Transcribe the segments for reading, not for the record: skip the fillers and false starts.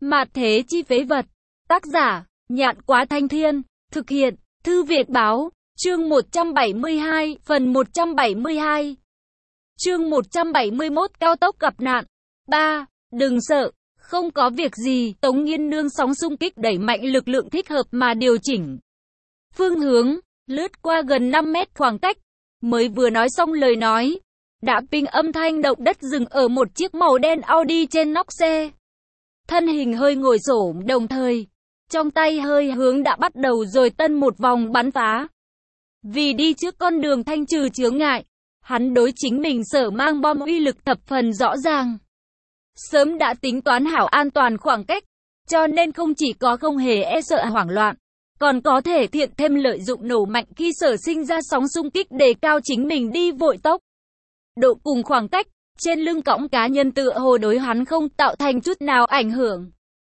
Mạt thế chi phế vật. Tác giả, Nhạn Quá Thanh Thiên. Thực hiện, Thư Việt Báo. Chương 172, phần 172. Chương 171 cao tốc gặp nạn. 3. Đừng sợ, không có việc gì. Tống Nghiên nương sóng xung kích đẩy mạnh lực lượng thích hợp mà điều chỉnh phương hướng, lướt qua gần 5 mét khoảng cách. Mới vừa nói xong lời nói, đã ping âm thanh động đất dừng ở một chiếc màu đen Audi trên nóc xe. Thân hình hơi ngồi xổm, đồng thời trong tay hơi hướng đã bắt đầu rồi tân một vòng bắn phá. Vì đi trước con đường thanh trừ chướng ngại, hắn đối chính mình sở mang bom uy lực thập phần rõ ràng. Sớm đã tính toán hảo an toàn khoảng cách, cho nên không chỉ có không hề e sợ hoảng loạn, còn có thể thiện thêm lợi dụng nổ mạnh khi sở sinh ra sóng xung kích đề cao chính mình đi vội tốc độ cùng khoảng cách. Trên lưng cõng cá nhân tựa hồ đối hắn không tạo thành chút nào ảnh hưởng.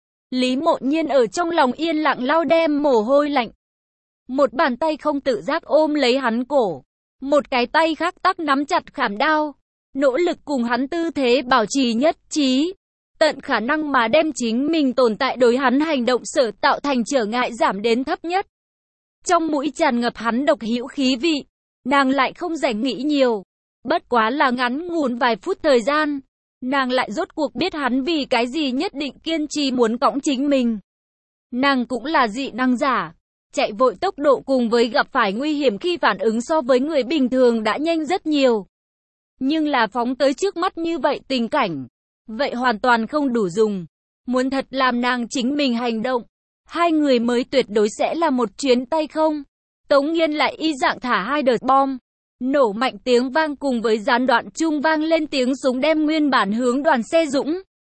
Lý Mộ Nhiên ở trong lòng yên lặng lau đem mồ hôi lạnh. Một bàn tay không tự giác ôm lấy hắn cổ, một cái tay khác tắc nắm chặt khảm đao, nỗ lực cùng hắn tư thế bảo trì nhất trí, tận khả năng mà đem chính mình tồn tại đối hắn hành động sở tạo thành trở ngại giảm đến thấp nhất. Trong mũi tràn ngập hắn độc hữu khí vị, nàng lại không rảnh nghĩ nhiều. Bất quá là ngắn ngủn vài phút thời gian, nàng lại rốt cuộc biết hắn vì cái gì nhất định kiên trì muốn cõng chính mình. Nàng cũng là dị năng giả, chạy vội tốc độ cùng với gặp phải nguy hiểm khi phản ứng so với người bình thường đã nhanh rất nhiều. Nhưng là phóng tới trước mắt như vậy tình cảnh, vậy hoàn toàn không đủ dùng. Muốn thật làm nàng chính mình hành động, hai người mới tuyệt đối sẽ là một chuyến tay không. Tống Nghiên lại y dạng thả hai đợt bom. Nổ mạnh tiếng vang cùng với gián đoạn chung vang lên tiếng súng đem nguyên bản hướng đoàn xe dũng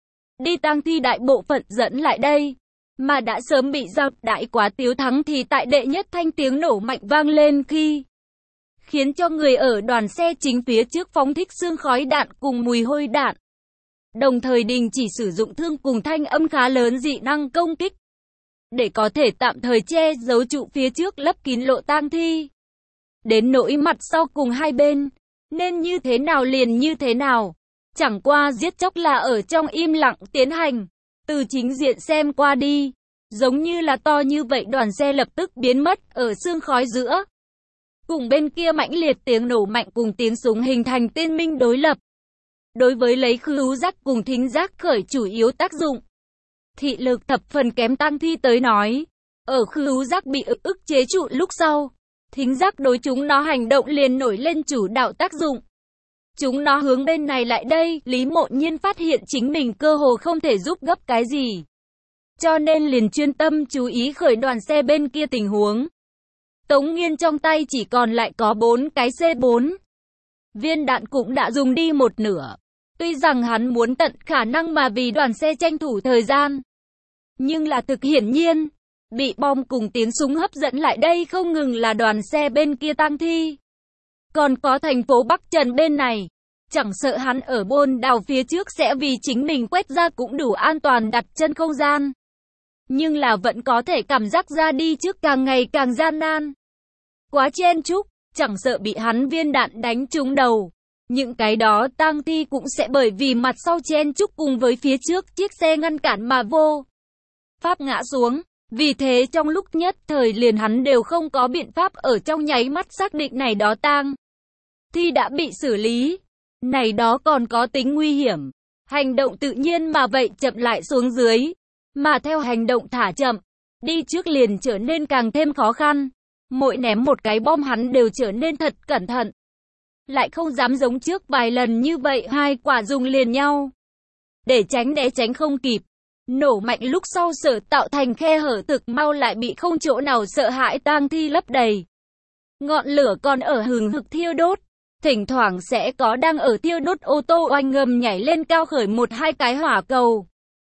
đi tang thi đại bộ phận dẫn lại đây, mà đã sớm bị giao đại quá Tiếu Thắng thì tại đệ nhất thanh tiếng nổ mạnh vang lên khi khiến cho người ở đoàn xe chính phía trước phóng thích sương khói đạn cùng mùi hôi đạn, đồng thời đình chỉ sử dụng thương cùng thanh âm khá lớn dị năng công kích để có thể tạm thời che giấu trụ phía trước lấp kín lộ tang thi. Đến nỗi mặt sau cùng hai bên, nên như thế nào liền như thế nào. Chẳng qua giết chóc là ở trong im lặng tiến hành. Từ chính diện xem qua đi, giống như là to như vậy đoàn xe lập tức biến mất ở sương khói giữa. Cùng bên kia mãnh liệt tiếng nổ mạnh cùng tiếng súng hình thành tiên minh đối lập. Đối với lấy khứu giác cùng thính giác khởi chủ yếu tác dụng, thị lực thập phần kém tang thi tới nói, ở khứu giác bị ức chế trụ lúc sau, thính giác đối chúng nó hành động liền nổi lên chủ đạo tác dụng. Chúng nó hướng bên này lại đây, Lý Mộ Nhiên phát hiện chính mình cơ hồ không thể giúp gấp cái gì. Cho nên liền chuyên tâm chú ý khởi đoàn xe bên kia tình huống. Tống Nghiên trong tay chỉ còn lại có 4 cái C4. Viên đạn cũng đã dùng đi một nửa. Tuy rằng hắn muốn tận khả năng mà vì đoàn xe tranh thủ thời gian, nhưng là thực hiển nhiên, bị bom cùng tiếng súng hấp dẫn lại đây không ngừng là đoàn xe bên kia tang thi, còn có thành phố Bắc Trần bên này. Chẳng sợ hắn ở bôn đào phía trước sẽ vì chính mình quét ra cũng đủ an toàn đặt chân không gian, nhưng là vẫn có thể cảm giác ra đi trước càng ngày càng gian nan. Quá chen chúc, chẳng sợ bị hắn viên đạn đánh trúng đầu, những cái đó tang thi cũng sẽ bởi vì mặt sau chen chúc cùng với phía trước chiếc xe ngăn cản mà vô pháp ngã xuống. Vì thế trong lúc nhất thời liền hắn đều không có biện pháp ở trong nháy mắt xác định này đó tang thi đã bị xử lý, này đó còn có tính nguy hiểm. Hành động tự nhiên mà vậy chậm lại xuống dưới, mà theo hành động thả chậm, đi trước liền trở nên càng thêm khó khăn. Mỗi ném một cái bom hắn đều trở nên thật cẩn thận, lại không dám giống trước vài lần như vậy hai quả dùng liền nhau, để tránh né tránh không kịp. Nổ mạnh lúc sau sở tạo thành khe hở thực mau lại bị không chỗ nào sợ hãi tang thi lấp đầy. Ngọn lửa còn ở hừng hực thiêu đốt, thỉnh thoảng sẽ có đang ở thiêu đốt ô tô oanh ngầm nhảy lên cao khởi một hai cái hỏa cầu.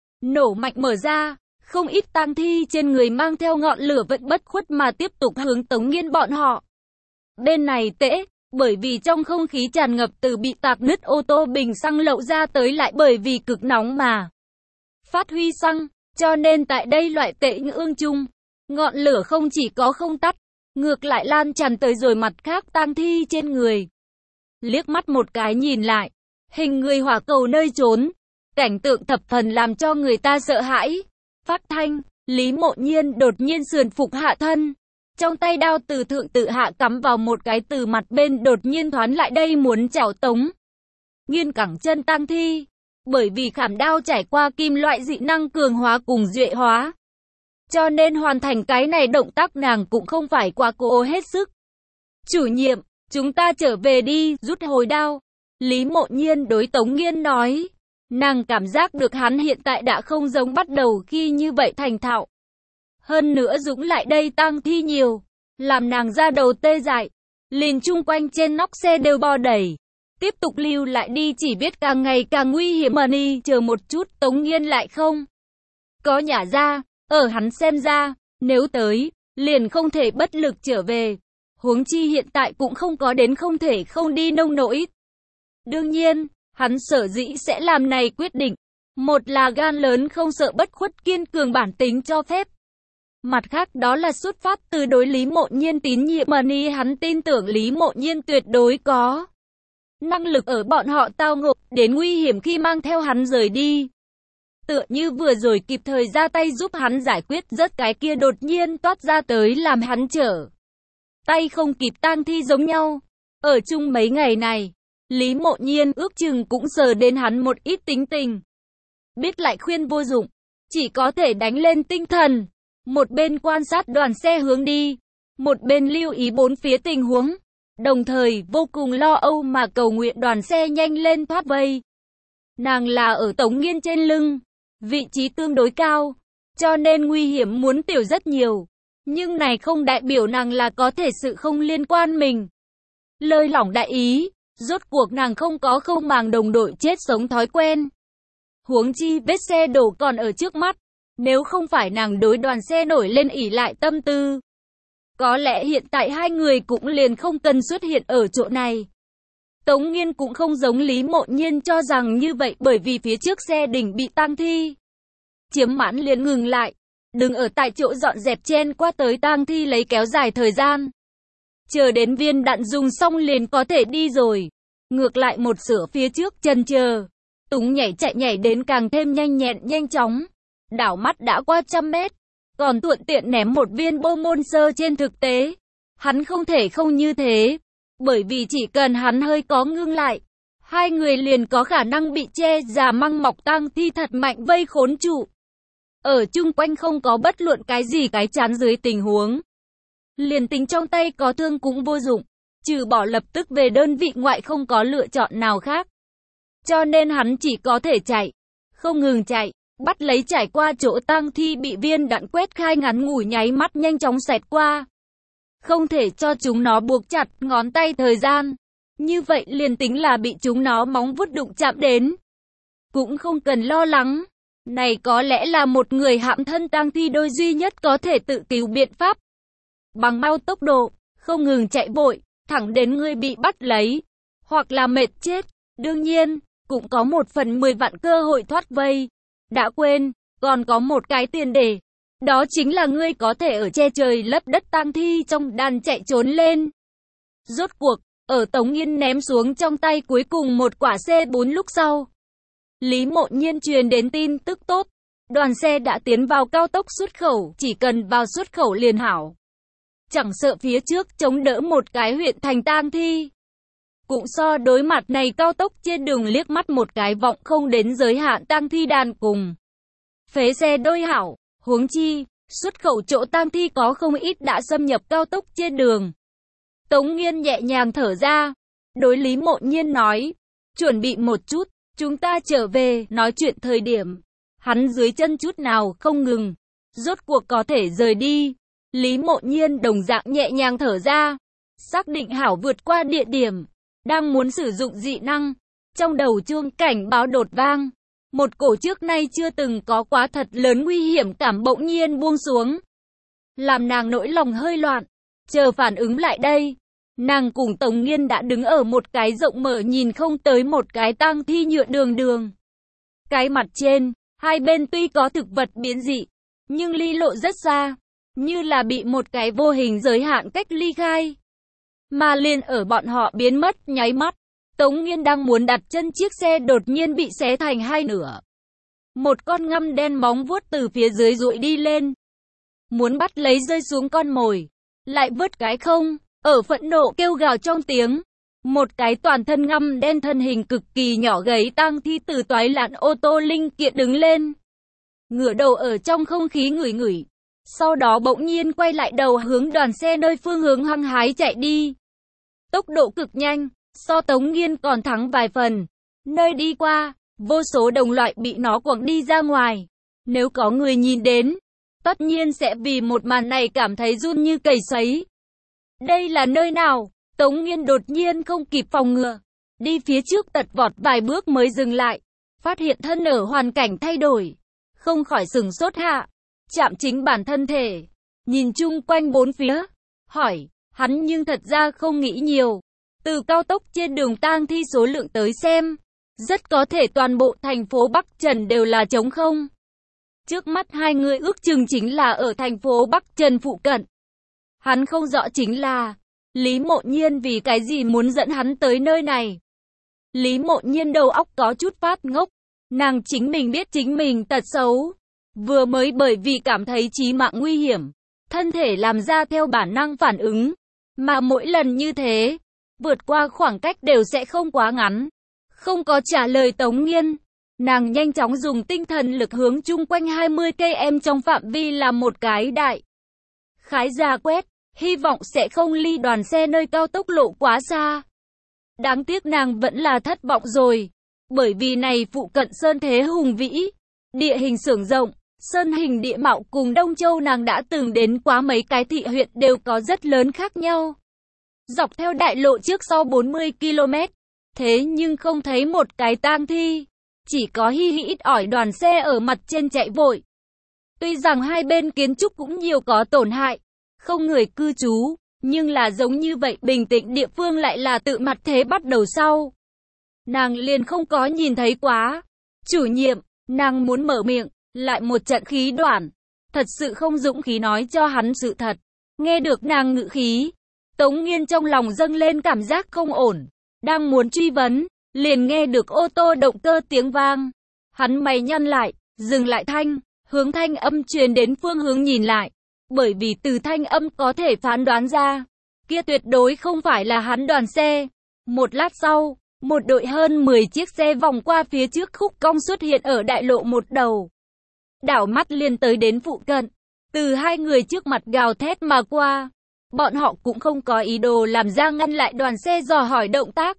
Nổ mạnh mở ra, không ít tang thi trên người mang theo ngọn lửa vẫn bất khuất mà tiếp tục hướng Tống Nghiên bọn họ. Bên này tễ, bởi vì trong không khí tràn ngập từ bị tạc nứt ô tô bình xăng lậu ra tới lại bởi vì cực nóng mà phát huy xăng, cho nên tại đây loại tệ ương chung, ngọn lửa không chỉ có không tắt, ngược lại lan tràn tới rồi mặt khác tang thi trên người. Liếc mắt một cái nhìn lại, hình người hỏa cầu nơi trốn, cảnh tượng thập phần làm cho người ta sợ hãi. Phát thanh, Lý Mộ Nhiên đột nhiên sườn phục hạ thân. Trong tay đao từ thượng tự hạ cắm vào một cái từ mặt bên đột nhiên thoán lại đây muốn chảo Tống Nghiên cẳng chân tang thi. Bởi vì khảm đao trải qua kim loại dị năng cường hóa cùng duệ hóa, cho nên hoàn thành cái này động tác nàng cũng không phải quá cố hết sức. Chủ nhiệm, chúng ta trở về đi, rút hồi đao. Lý Mộ Nhiên đối Tống Nghiên nói. Nàng cảm giác được hắn hiện tại đã không giống bắt đầu khi như vậy thành thạo. Hơn nữa dũng lại đây tang thi nhiều, làm nàng ra đầu tê dại. Liền chung quanh trên nóc xe đều bo đầy. Tiếp tục lưu lại đi chỉ biết càng ngày càng nguy hiểm mà đi. Chờ một chút, Tống Nghiên lại không có nhả ra. Ở hắn xem ra, nếu tới, liền không thể bất lực trở về. Huống chi hiện tại cũng không có đến không thể không đi nông nỗi. Đương nhiên, hắn sở dĩ sẽ làm này quyết định. Một là gan lớn không sợ bất khuất kiên cường bản tính cho phép. Mặt khác đó là xuất phát từ đối Lý Mộ Nhiên tín nhiệm mà ni hắn tin tưởng Lý Mộ Nhiên tuyệt đối có năng lực ở bọn họ tao ngộ đến nguy hiểm khi mang theo hắn rời đi. Tựa như vừa rồi kịp thời ra tay giúp hắn giải quyết rất cái kia đột nhiên toát ra tới làm hắn trở tay không kịp tang thi giống nhau. Ở chung mấy ngày này, Lý Mộ Nhiên ước chừng cũng sờ đến hắn một ít tính tình. Biết lại khuyên vô dụng, chỉ có thể đánh lên tinh thần. Một bên quan sát đoàn xe hướng đi, một bên lưu ý bốn phía tình huống. Đồng thời vô cùng lo âu mà cầu nguyện đoàn xe nhanh lên thoát vây. Nàng là ở Tống Nghiên trên lưng, vị trí tương đối cao, cho nên nguy hiểm muốn tiểu rất nhiều. Nhưng này không đại biểu nàng là có thể sự không liên quan mình. Lơi lỏng đại ý, rốt cuộc nàng không có không màng đồng đội chết sống thói quen. Huống chi vết xe đổ còn ở trước mắt, nếu không phải nàng đối đoàn xe nổi lên ỷ lại tâm tư, có lẽ hiện tại hai người cũng liền không cần xuất hiện ở chỗ này. Tống Nghiên cũng không giống Lý Mộ Nhiên cho rằng như vậy, bởi vì phía trước xe đỉnh bị tang thi chiếm mãn liền ngừng lại, đừng ở tại chỗ dọn dẹp chen qua tới tang thi lấy kéo dài thời gian. Chờ đến viên đạn dùng xong liền có thể đi rồi. Ngược lại một sửa phía trước chần chờ, Túng chạy nhảy đến càng thêm nhanh nhẹn nhanh chóng. Đảo mắt đã qua 100 mét, còn thuận tiện ném một viên bom môn sơ. Trên thực tế, hắn không thể không như thế, bởi vì chỉ cần hắn hơi có ngưng lại, hai người liền có khả năng bị che già măng mọc tang thi thật mạnh vây khốn trụ. Ở chung quanh không có bất luận cái gì cái chắn dưới tình huống, liền tính trong tay có thương cũng vô dụng, trừ bỏ lập tức về đơn vị ngoại không có lựa chọn nào khác. Cho nên hắn chỉ có thể chạy, không ngừng chạy, bắt lấy trải qua chỗ tang thi bị viên đạn quét khai ngắn ngủi nháy mắt nhanh chóng xẹt qua. Không thể cho chúng nó buộc chặt ngón tay thời gian, như vậy liền tính là bị chúng nó móng vuốt đụng chạm đến, cũng không cần lo lắng. Này có lẽ là một người hãm thân tang thi đôi duy nhất có thể tự cứu biện pháp. Bằng mau tốc độ, không ngừng chạy vội, thẳng đến người bị bắt lấy, hoặc là mệt chết. Đương nhiên, cũng có 1/10 vạn cơ hội thoát vây. Đã quên, còn có một cái tiền đề. Đó chính là ngươi có thể ở che trời lấp đất tang thi trong đàn chạy trốn lên. Rốt cuộc, ở Tống Nghiên ném xuống trong tay cuối cùng một quả C4 lúc sau, Lý Mộ Nhiên truyền đến tin tức tốt. Đoàn xe đã tiến vào cao tốc xuất khẩu, chỉ cần vào xuất khẩu liền hảo. Chẳng sợ phía trước chống đỡ một cái huyện thành tang thi. Cũng so đối mặt này cao tốc trên đường liếc mắt một cái vọng không đến giới hạn tang thi đàn cùng phế xe đôi hảo. Huống chi, xuất khẩu chỗ tang thi có không ít đã xâm nhập cao tốc trên đường. Tống Nghiên nhẹ nhàng thở ra, đối Lý Mộ Nhiên nói, chuẩn bị một chút, chúng ta trở về. Nói chuyện thời điểm, hắn dưới chân chút nào không ngừng, rốt cuộc có thể rời đi. Lý Mộ Nhiên đồng dạng nhẹ nhàng thở ra, xác định hảo vượt qua địa điểm, đang muốn sử dụng dị năng, trong đầu chuông cảnh báo đột vang. Một cổ trước nay chưa từng có quá thật lớn nguy hiểm cảm bỗng nhiên buông xuống, làm nàng nỗi lòng hơi loạn. Chờ phản ứng lại đây, nàng cùng Tống Nghiên đã đứng ở một cái rộng mở nhìn không tới một cái tang thi nhựa đường. Cái mặt trên, hai bên tuy có thực vật biến dị, nhưng ly lộ rất xa, như là bị một cái vô hình giới hạn cách ly khai. Mà liền ở bọn họ biến mất nháy mắt, Tống Nghiên đang muốn đặt chân chiếc xe đột nhiên bị xé thành hai nửa. một con ngăm đen móng vuốt từ phía dưới duỗi đi lên. Muốn bắt lấy rơi xuống con mồi. Lại vớt cái không, ở phẫn nộ kêu gào trong tiếng. Một cái toàn thân ngăm đen thân hình cực kỳ nhỏ gầy tang thi từ toái lạn ô tô linh kiện đứng lên. Ngửa đầu ở trong không khí ngửi ngửi. Sau đó bỗng nhiên quay lại đầu hướng đoàn xe nơi phương hướng hăng hái chạy đi. Tốc độ cực nhanh, so Tống Nghiên còn thắng vài phần. Nơi đi qua, vô số đồng loại bị nó quẳng đi ra ngoài. Nếu có người nhìn đến, tất nhiên sẽ vì một màn này cảm thấy run như cầy sấy. Đây là nơi nào? Tống Nghiên đột nhiên không kịp phòng ngừa. Đi phía trước tật vọt vài bước mới dừng lại. Phát hiện thân ở hoàn cảnh thay đổi. Không khỏi sửng sốt hạ. Chạm chính bản thân thể. Nhìn chung quanh bốn phía. Hỏi, hắn nhưng thật ra không nghĩ nhiều. Từ cao tốc trên đường tang thi số lượng tới xem. Rất có thể toàn bộ thành phố Bắc Trần đều là trống không. Trước mắt hai người ước chừng chính là ở thành phố Bắc Trần phụ cận. Hắn không rõ chính là Lý Mộ Nhiên vì cái gì muốn dẫn hắn tới nơi này. Lý Mộ Nhiên đầu óc có chút phát ngốc. Nàng chính mình biết chính mình tật xấu. Vừa mới bởi vì cảm thấy chí mạng nguy hiểm. Thân thể làm ra theo bản năng phản ứng. Mà mỗi lần như thế, vượt qua khoảng cách đều sẽ không quá ngắn. Không có trả lời Tống Nghiên. Nàng nhanh chóng dùng tinh thần lực hướng chung quanh 20 km trong phạm vi làm một cái đại khái ra quét, hy vọng sẽ không ly đoàn xe nơi cao tốc lộ quá xa. Đáng tiếc nàng vẫn là thất vọng rồi, bởi vì này phụ cận sơn thế hùng vĩ, địa hình xưởng rộng, sơn hình địa mạo cùng Đông Châu nàng đã từng đến quá mấy cái thị huyện đều có rất lớn khác nhau. Dọc theo đại lộ trước sau 40 km, thế nhưng không thấy một cái tang thi. Chỉ có hi hi ít ỏi đoàn xe ở mặt trên chạy vội. Tuy rằng hai bên kiến trúc cũng nhiều có tổn hại, không người cư trú, nhưng là giống như vậy bình tĩnh địa phương lại là tự mặt thế bắt đầu sau. Nàng liền không có nhìn thấy quá. Chủ nhiệm, nàng muốn mở miệng, lại một trận khí đoản. Thật sự không dũng khí nói cho hắn sự thật. Nghe được nàng ngự khí, Tống Nghiên trong lòng dâng lên cảm giác không ổn. Đang muốn truy vấn, liền nghe được ô tô động cơ tiếng vang. Hắn mày nhăn lại, dừng lại hướng thanh âm truyền đến phương hướng nhìn lại. Bởi vì từ thanh âm có thể phán đoán ra, kia tuyệt đối không phải là hắn đoàn xe. Một lát sau, một đội hơn 10 chiếc xe vòng qua phía trước khúc cong xuất hiện ở đại lộ một đầu. Đảo mắt liền tới đến phụ cận, từ hai người trước mặt gào thét mà qua. Bọn họ cũng không có ý đồ làm ra ngăn lại đoàn xe dò hỏi động tác.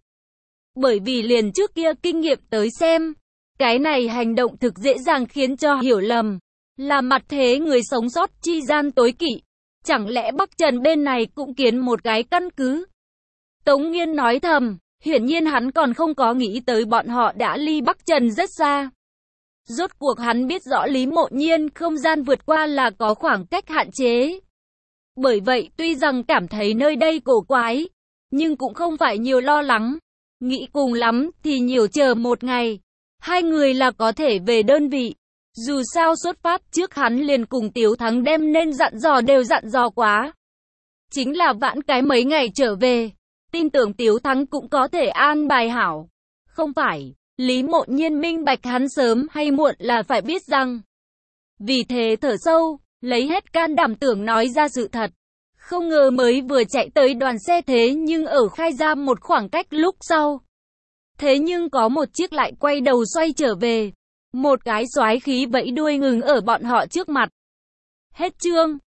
Bởi vì liền trước kia kinh nghiệm tới xem, cái này hành động thực dễ dàng khiến cho hiểu lầm, là mặt thế người sống sót chi gian tối kỵ. Chẳng lẽ Bắc Trần bên này cũng kiến một cái căn cứ? Tống Nghiên nói thầm, hiển nhiên hắn còn không có nghĩ tới bọn họ đã ly Bắc Trần rất xa. Rốt cuộc hắn biết rõ Lý Mộ Nhiên không gian vượt qua là có khoảng cách hạn chế. Bởi vậy tuy rằng cảm thấy nơi đây cổ quái, nhưng cũng không phải nhiều lo lắng. Nghĩ cùng lắm thì nhiều chờ một ngày, hai người là có thể về đơn vị. Dù sao xuất phát trước hắn liền cùng Tiếu Thắng đem nên dặn dò đều dặn dò quá. Chính là vãn cái mấy ngày trở về, tin tưởng Tiếu Thắng cũng có thể an bài hảo. Không phải, Lý Mộ Nhiên minh bạch hắn sớm hay muộn là phải biết rằng. Vì thế thở sâu, lấy hết can đảm tưởng nói ra sự thật. Không ngờ mới vừa chạy tới đoàn xe thế nhưng ở khai ra một khoảng cách lúc sau. Thế nhưng có một chiếc lại quay đầu xoay trở về. Một cái xoái khí vẫy đuôi ngừng ở bọn họ trước mặt. Hết chương.